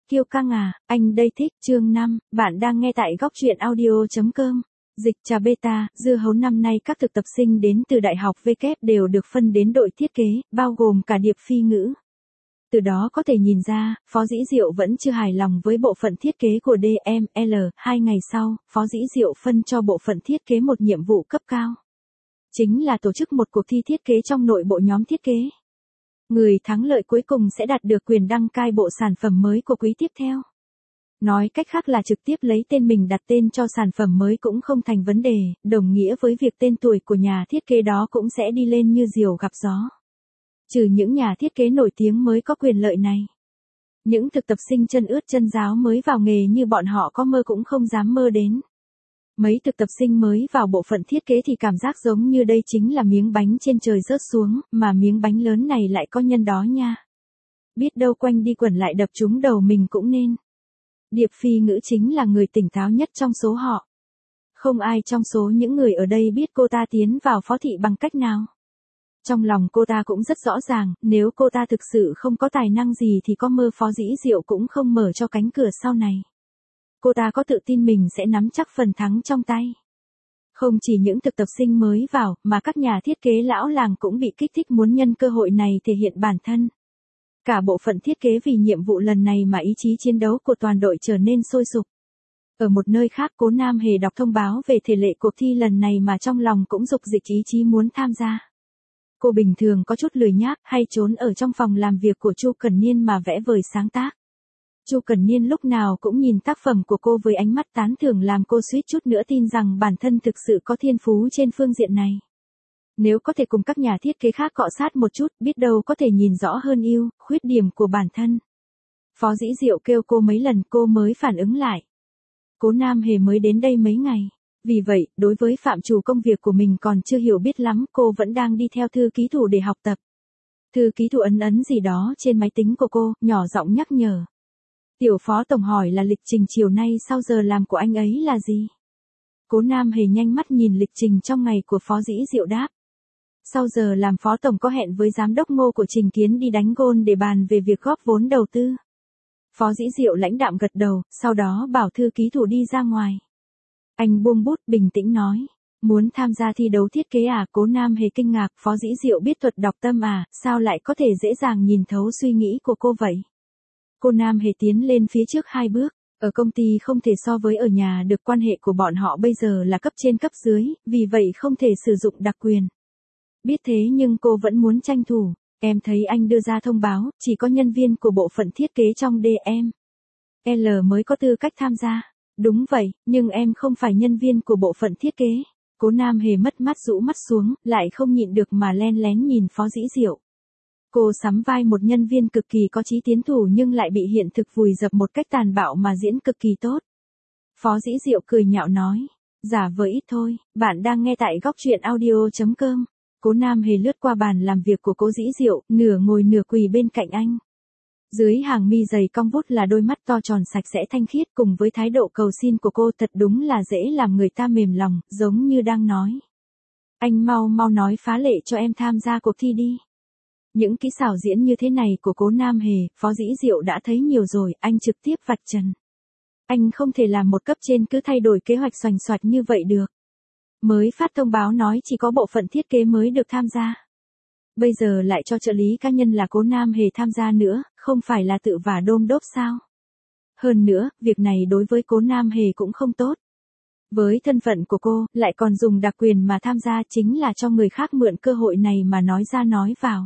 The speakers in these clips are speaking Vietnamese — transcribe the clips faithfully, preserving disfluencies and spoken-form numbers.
Kiêu căng à, anh đây thích. Chương năm, bạn đang nghe tại góc truyện audio.com. Dịch trà beta, dưa hấu năm nay các thực tập sinh đến từ Đại học W đều được phân đến đội thiết kế, bao gồm cả điệp phi ngữ. Từ đó có thể nhìn ra, Phó Dĩ Diệu vẫn chưa hài lòng với bộ phận thiết kế của đê em lờ. Hai ngày sau, Phó Dĩ Diệu phân cho bộ phận thiết kế một nhiệm vụ cấp cao. Chính là tổ chức một cuộc thi thiết kế trong nội bộ nhóm thiết kế. Người thắng lợi cuối cùng sẽ đạt được quyền đăng cai bộ sản phẩm mới của quý tiếp theo. Nói cách khác là trực tiếp lấy tên mình đặt tên cho sản phẩm mới cũng không thành vấn đề, đồng nghĩa với việc tên tuổi của nhà thiết kế đó cũng sẽ đi lên như diều gặp gió. Trừ những nhà thiết kế nổi tiếng mới có quyền lợi này. Những thực tập sinh chân ướt chân ráo mới vào nghề như bọn họ có mơ cũng không dám mơ đến. Mấy thực tập sinh mới vào bộ phận thiết kế thì cảm giác giống như đây chính là miếng bánh trên trời rớt xuống, mà miếng bánh lớn này lại có nhân đó nha. Biết đâu quanh đi quẩn lại đập trúng đầu mình cũng nên. Điệp phi ngữ chính là người tỉnh táo nhất trong số họ. Không ai trong số những người ở đây biết cô ta tiến vào phó thị bằng cách nào. Trong lòng cô ta cũng rất rõ ràng, nếu cô ta thực sự không có tài năng gì thì có mơ Phó Dĩ Diệu cũng không mở cho cánh cửa sau này. Cô ta có tự tin mình sẽ nắm chắc phần thắng trong tay. Không chỉ những thực tập sinh mới vào, mà các nhà thiết kế lão làng cũng bị kích thích muốn nhân cơ hội này thể hiện bản thân. Cả bộ phận thiết kế vì nhiệm vụ lần này mà ý chí chiến đấu của toàn đội trở nên sôi sục. Ở một nơi khác, Cố Nam Hề đọc thông báo về thể lệ cuộc thi lần này mà trong lòng cũng dục dịch ý chí muốn tham gia. Cô bình thường có chút lười nhác hay trốn ở trong phòng làm việc của Chu Cẩn Niên mà vẽ vời sáng tác. Chu Cẩn Niên lúc nào cũng nhìn tác phẩm của cô với ánh mắt tán thưởng làm cô suýt chút nữa tin rằng bản thân thực sự có thiên phú trên phương diện này. Nếu có thể cùng các nhà thiết kế khác cọ sát một chút, biết đâu có thể nhìn rõ hơn ưu, khuyết điểm của bản thân. Phó Dĩ Diệu kêu cô mấy lần cô mới phản ứng lại. Cố Nam Hề mới đến đây mấy ngày. Vì vậy, đối với phạm trù công việc của mình còn chưa hiểu biết lắm, cô vẫn đang đi theo thư ký thủ để học tập. Thư ký thủ ấn ấn gì đó trên máy tính của cô, nhỏ giọng nhắc nhở. Tiểu Phó Tổng hỏi là lịch trình chiều nay sau giờ làm của anh ấy là gì? Cố Nam Hề nhanh mắt nhìn lịch trình trong ngày của Phó Dĩ Diệu đáp. Sau giờ làm Phó Tổng có hẹn với Giám đốc Ngô của Trình Kiến đi đánh gôn để bàn về việc góp vốn đầu tư. Phó Dĩ Diệu lãnh đạm gật đầu, sau đó bảo thư ký thủ đi ra ngoài. Anh buông bút bình tĩnh nói. Muốn tham gia thi đấu thiết kế à? Cố Nam Hề kinh ngạc. Phó Dĩ Diệu biết thuật đọc tâm à? Sao lại có thể dễ dàng nhìn thấu suy nghĩ của cô vậy? Cô Nam Hề tiến lên phía trước hai bước. Ở công ty không thể so với ở nhà được, quan hệ của bọn họ bây giờ là cấp trên cấp dưới, vì vậy không thể sử dụng đặc quyền. Biết thế nhưng cô vẫn muốn tranh thủ. Em thấy anh đưa ra thông báo, chỉ có nhân viên của bộ phận thiết kế trong đê em lờ mới có tư cách tham gia. Đúng vậy, nhưng em không phải nhân viên của bộ phận thiết kế. Cố Nam Hề mất mát rũ mắt xuống, lại không nhịn được mà len lén nhìn Phó Dĩ Diệu. Cô sắm vai một nhân viên cực kỳ có chí tiến thủ nhưng lại bị hiện thực vùi dập một cách tàn bạo mà diễn cực kỳ tốt. Phó Dĩ Diệu cười nhạo nói. Giả vờ ít thôi, bạn đang nghe tại góc truyện audio.com. Cố Nam Hề lướt qua bàn làm việc của Cố Dĩ Diệu, nửa ngồi nửa quỳ bên cạnh anh. Dưới hàng mi dày cong vút là đôi mắt to tròn sạch sẽ thanh khiết, cùng với thái độ cầu xin của cô thật đúng là dễ làm người ta mềm lòng, giống như đang nói. Anh mau mau nói phá lệ cho em tham gia cuộc thi đi. Những kỹ xảo diễn như thế này của Cố Nam Hề, Phó Dĩ Diệu đã thấy nhiều rồi, anh trực tiếp vạch trần. Anh không thể làm một cấp trên cứ thay đổi kế hoạch xoành xoạch như vậy được. Mới phát thông báo nói chỉ có bộ phận thiết kế mới được tham gia. Bây giờ lại cho trợ lý cá nhân là Cố Nam Hề tham gia nữa, không phải là tự vả đôm đốp sao? Hơn nữa, việc này đối với Cố Nam Hề cũng không tốt. Với thân phận của cô, lại còn dùng đặc quyền mà tham gia chính là cho người khác mượn cơ hội này mà nói ra nói vào.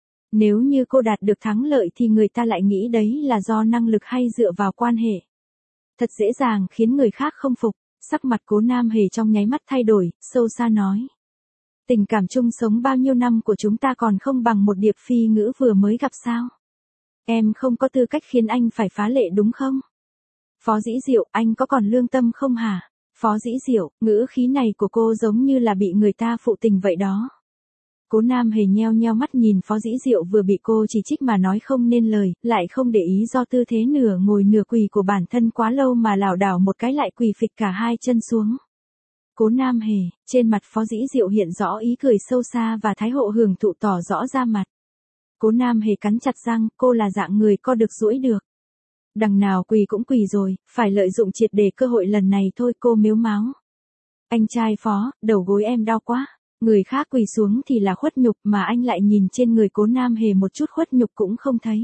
Nếu như cô đạt được thắng lợi thì người ta lại nghĩ đấy là do năng lực hay dựa vào quan hệ. Thật dễ dàng khiến người khác không phục. Sắc mặt Cố Nam Hề trong nháy mắt thay đổi, sâu xa nói. Tình cảm chung sống bao nhiêu năm của chúng ta còn không bằng một điệp phi ngữ vừa mới gặp sao? Em không có tư cách khiến anh phải phá lệ đúng không? Phó Dĩ Diệu, anh có còn lương tâm không hả? Phó Dĩ Diệu, ngữ khí này của cô giống như là bị người ta phụ tình vậy đó. Cố Nam Hề nheo nheo mắt nhìn Phó Dĩ Diệu vừa bị cô chỉ trích mà nói không nên lời, lại không để ý do tư thế nửa ngồi nửa quỳ của bản thân quá lâu mà lảo đảo một cái lại quỳ phịch cả hai chân xuống. Cố Nam Hề, trên mặt Phó Dĩ Diệu hiện rõ ý cười sâu xa và thái hộ hưởng thụ tỏ rõ ra mặt. Cố Nam Hề cắn chặt răng, cô là dạng người co được duỗi được. Đằng nào quỳ cũng quỳ rồi, phải lợi dụng triệt để cơ hội lần này thôi, cô mếu máo. Anh trai Phó, đầu gối em đau quá. Người khác quỳ xuống thì là khuất nhục mà anh lại nhìn trên người Cố Nam Hề một chút khuất nhục cũng không thấy.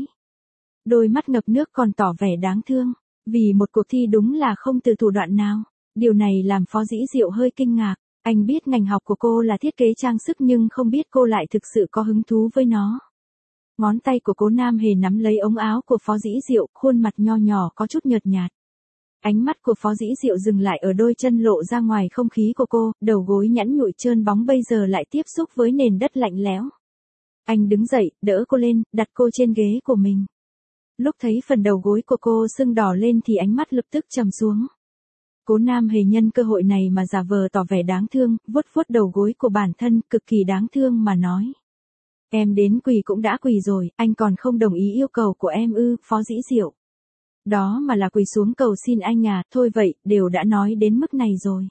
Đôi mắt ngập nước còn tỏ vẻ đáng thương. Vì một cuộc thi đúng là không từ thủ đoạn nào. Điều này làm Phó Dĩ Diệu hơi kinh ngạc. Anh biết ngành học của cô là thiết kế trang sức nhưng không biết cô lại thực sự có hứng thú với nó. Ngón tay của Cố Nam Hề nắm lấy ống áo của Phó Dĩ Diệu, khuôn mặt nho nhỏ có chút nhợt nhạt. Ánh mắt của Phó Dĩ Diệu dừng lại ở đôi chân lộ ra ngoài không khí của cô, đầu gối nhẵn nhụi trơn bóng bây giờ lại tiếp xúc với nền đất lạnh lẽo. Anh đứng dậy, đỡ cô lên, đặt cô trên ghế của mình. Lúc thấy phần đầu gối của cô sưng đỏ lên thì ánh mắt lập tức trầm xuống. Cố Nam Hề nhân cơ hội này mà giả vờ tỏ vẻ đáng thương, vuốt vuốt đầu gối của bản thân, cực kỳ đáng thương mà nói. Em đến quỳ cũng đã quỳ rồi, anh còn không đồng ý yêu cầu của em ư, Phó Dĩ Diệu. Đó mà là quỳ xuống cầu xin anh à, thôi vậy, đều đã nói đến mức này rồi.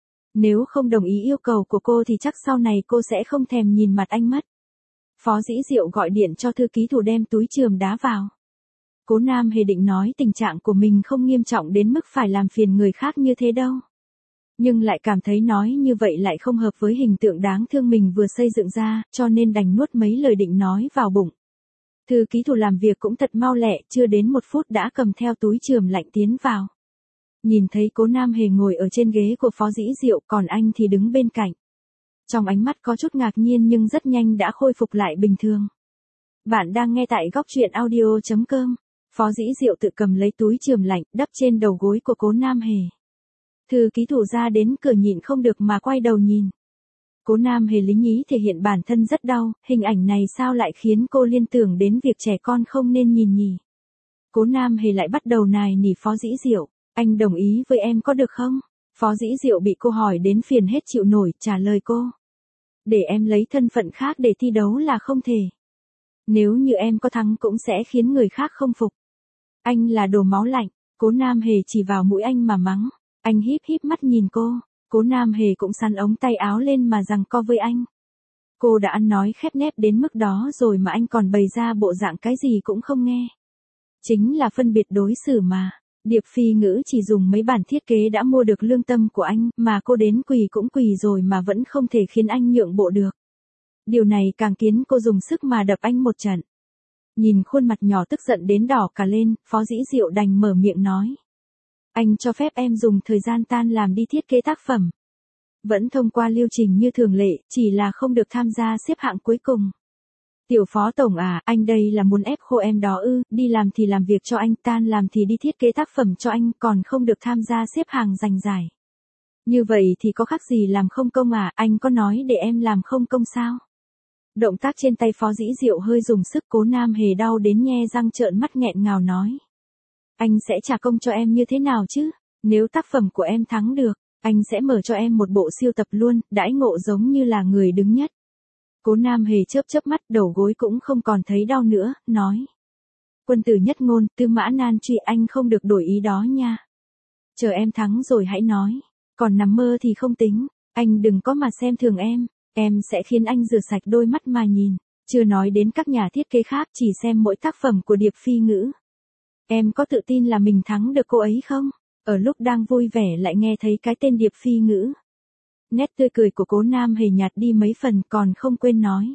Nếu không đồng ý yêu cầu của cô thì chắc sau này cô sẽ không thèm nhìn mặt anh mất. Phó Dĩ Diệu gọi điện cho thư ký thủ đem túi chườm đá vào. Cố Nam Hề định nói tình trạng của mình không nghiêm trọng đến mức phải làm phiền người khác như thế đâu. Nhưng lại cảm thấy nói như vậy lại không hợp với hình tượng đáng thương mình vừa xây dựng ra, cho nên đành nuốt mấy lời định nói vào bụng. Thư ký thủ làm việc cũng thật mau lẹ, chưa đến một phút đã cầm theo túi chườm lạnh tiến vào. Nhìn thấy Cố Nam Hề ngồi ở trên ghế của Phó Dĩ Diệu, còn anh thì đứng bên cạnh. Trong ánh mắt có chút ngạc nhiên nhưng rất nhanh đã khôi phục lại bình thường. Bạn đang nghe tại góc truyện audio chấm com. Phó Dĩ Diệu tự cầm lấy túi chườm lạnh, đắp trên đầu gối của Cố Nam Hề. Thư ký thủ ra đến cửa nhịn không được mà quay đầu nhìn. Cố Nam Hề lý nhí thể hiện bản thân rất đau, hình ảnh này sao lại khiến cô liên tưởng đến việc trẻ con không nên nhìn nhỉ. Cố Nam Hề lại bắt đầu nài nỉ Phó Dĩ Diệu, anh đồng ý với em có được không? Phó Dĩ Diệu bị cô hỏi đến phiền hết chịu nổi, trả lời cô. Để em lấy thân phận khác để thi đấu là không thể. Nếu như em có thắng cũng sẽ khiến người khác không phục. Anh là đồ máu lạnh, Cố Nam Hề chỉ vào mũi anh mà mắng. Anh híp híp mắt nhìn cô, Cố Nam Hề cũng sắn ống tay áo lên mà giằng co với anh. Cô đã ăn nói khép nép đến mức đó rồi mà anh còn bày ra bộ dạng cái gì cũng không nghe. Chính là phân biệt đối xử mà. Điệp Phi Ngữ chỉ dùng mấy bản thiết kế đã mua được lương tâm của anh, mà cô đến quỳ cũng quỳ rồi mà vẫn không thể khiến anh nhượng bộ được. Điều này càng khiến cô dùng sức mà đập anh một trận. Nhìn khuôn mặt nhỏ tức giận đến đỏ cả lên, Phó Dĩ Diệu đành mở miệng nói. Anh cho phép em dùng thời gian tan làm đi thiết kế tác phẩm. Vẫn thông qua lưu trình như thường lệ, chỉ là không được tham gia xếp hạng cuối cùng. Tiểu Phó Tổng à, anh đây là muốn ép khô em đó ư, đi làm thì làm việc cho anh, tan làm thì đi thiết kế tác phẩm cho anh, còn không được tham gia xếp hàng giành giải. Như vậy thì có khác gì làm không công à, anh có nói để em làm không công sao? Động tác trên tay Phó Dĩ Diệu hơi dùng sức, Cố Nam Hề đau đến nhe răng trợn mắt nghẹn ngào nói. Anh sẽ trả công cho em như thế nào chứ? Nếu tác phẩm của em thắng được, anh sẽ mở cho em một bộ siêu tập luôn, đãi ngộ giống như là người đứng nhất. Cố Nam Hề chớp chớp mắt, đầu gối cũng không còn thấy đau nữa, nói. Quân tử nhất ngôn, tư mã nan truy, anh không được đổi ý đó nha. Chờ em thắng rồi hãy nói, còn nằm mơ thì không tính, anh đừng có mà xem thường em, em sẽ khiến anh rửa sạch đôi mắt mà nhìn, chưa nói đến các nhà thiết kế khác chỉ xem mỗi tác phẩm của Điệp Phi Ngữ. Em có tự tin là mình thắng được cô ấy không? Ở lúc đang vui vẻ lại nghe thấy cái tên Điệp Phi Ngữ. Nét tươi cười của Cố Nam Hề nhạt đi mấy phần, còn không quên nói.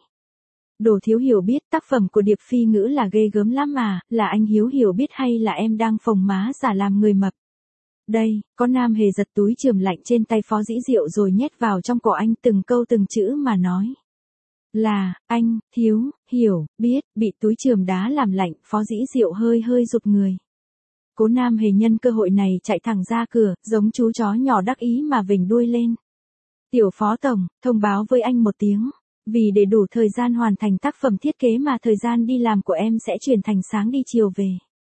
Đồ thiếu hiểu biết, tác phẩm của Điệp Phi Ngữ là ghê gớm lắm mà, là anh hiếu hiểu biết hay là em đang phồng má giả làm người mập? Đây, có Nam Hề giật túi chườm lạnh trên tay Phó Dĩ Diệu rồi nhét vào trong cổ anh, từng câu từng chữ mà nói. Là, anh, thiếu, hiểu, biết, bị túi chườm đá làm lạnh, Phó Dĩ Diệu hơi hơi rụt người. Cố Nam Hề nhân cơ hội này chạy thẳng ra cửa, giống chú chó nhỏ đắc ý mà vểnh đuôi lên. Tiểu Phó Tổng, thông báo với anh một tiếng, vì để đủ thời gian hoàn thành tác phẩm thiết kế mà thời gian đi làm của em sẽ chuyển thành sáng đi chiều về.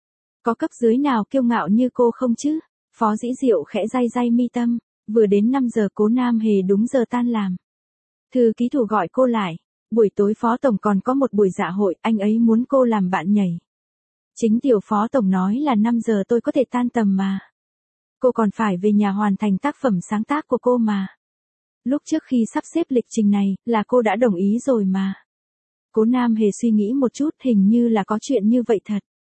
Có cấp dưới nào kiêu ngạo như cô không chứ? Phó Dĩ Diệu khẽ day day mi tâm, vừa đến năm giờ Cố Nam Hề đúng giờ tan làm. Thư ký thủ gọi cô lại, buổi tối Phó Tổng còn có một buổi dạ hội, anh ấy muốn cô làm bạn nhảy. Chính Tiểu Phó Tổng nói là năm giờ tôi có thể tan tầm mà. Cô còn phải về nhà hoàn thành tác phẩm sáng tác của cô mà. Lúc trước khi sắp xếp lịch trình này, là cô đã đồng ý rồi mà. Cố Nam Hề suy nghĩ một chút, hình như là có chuyện như vậy thật.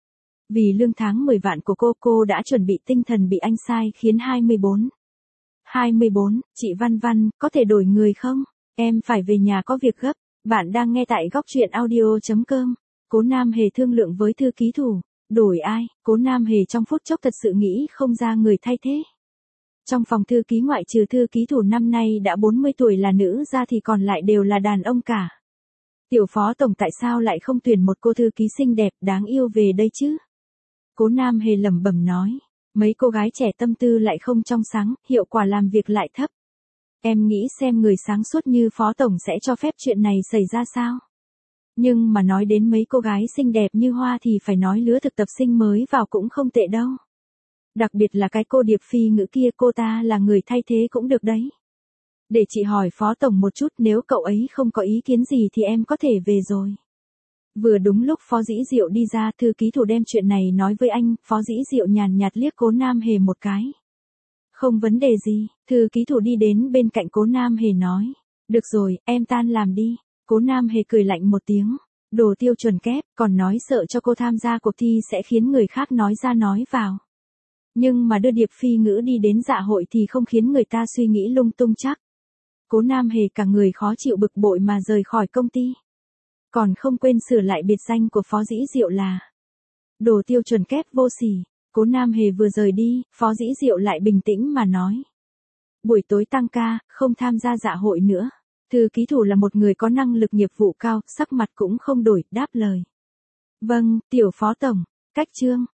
Vì lương tháng mười vạn của cô, cô đã chuẩn bị tinh thần bị anh sai khiến hai mươi bốn. hai mươi bốn, chị Văn Văn, có thể đổi người không? Em phải về nhà có việc gấp. Bạn đang nghe tại góc truyện audio.com. Cố Nam Hề thương lượng với thư ký thủ. Đổi ai? Cố Nam Hề trong phút chốc thật sự nghĩ không ra người thay thế. Trong phòng thư ký ngoại trừ thư ký thủ năm nay đã bốn mươi tuổi là nữ ra thì còn lại đều là đàn ông cả. Tiểu phó tổng tại sao lại không tuyển một cô thư ký xinh đẹp đáng yêu về đây chứ? Cố Nam Hề lẩm bẩm nói. Mấy cô gái trẻ tâm tư lại không trong sáng, hiệu quả làm việc lại thấp. Em nghĩ xem người sáng suốt như phó tổng sẽ cho phép chuyện này xảy ra sao? Nhưng mà nói đến mấy cô gái xinh đẹp như hoa thì phải nói lứa thực tập sinh mới vào cũng không tệ đâu. Đặc biệt là cái cô Điệp Phi Ngữ kia, cô ta là người thay thế cũng được đấy. Để chị hỏi phó tổng một chút, nếu cậu ấy không có ý kiến gì thì em có thể về rồi. Vừa đúng lúc Phó Dĩ Diệu đi ra, thư ký thủ đem chuyện này nói với anh, Phó Dĩ Diệu nhàn nhạt liếc Cố Nam Hề một cái. Không vấn đề gì, thư ký thủ đi đến bên cạnh Cố Nam Hề nói. Được rồi, em tan làm đi. Cố Nam Hề cười lạnh một tiếng. Đồ tiêu chuẩn kép, còn nói sợ cho cô tham gia cuộc thi sẽ khiến người khác nói ra nói vào. Nhưng mà đưa Điệp Phi Ngữ đi đến dạ hội thì không khiến người ta suy nghĩ lung tung chắc. Cố Nam Hề cả người khó chịu bực bội mà rời khỏi công ty. Còn không quên sửa lại biệt danh của Phó Dĩ Diệu là đồ tiêu chuẩn kép vô sỉ. Cố Nam Hề vừa rời đi, Phó Dĩ Diệu lại bình tĩnh mà nói. Buổi tối tăng ca, không tham gia dạ hội nữa. Thư ký thủ là một người có năng lực nghiệp vụ cao, sắc mặt cũng không đổi, đáp lời. Vâng, tiểu phó tổng, cách chương.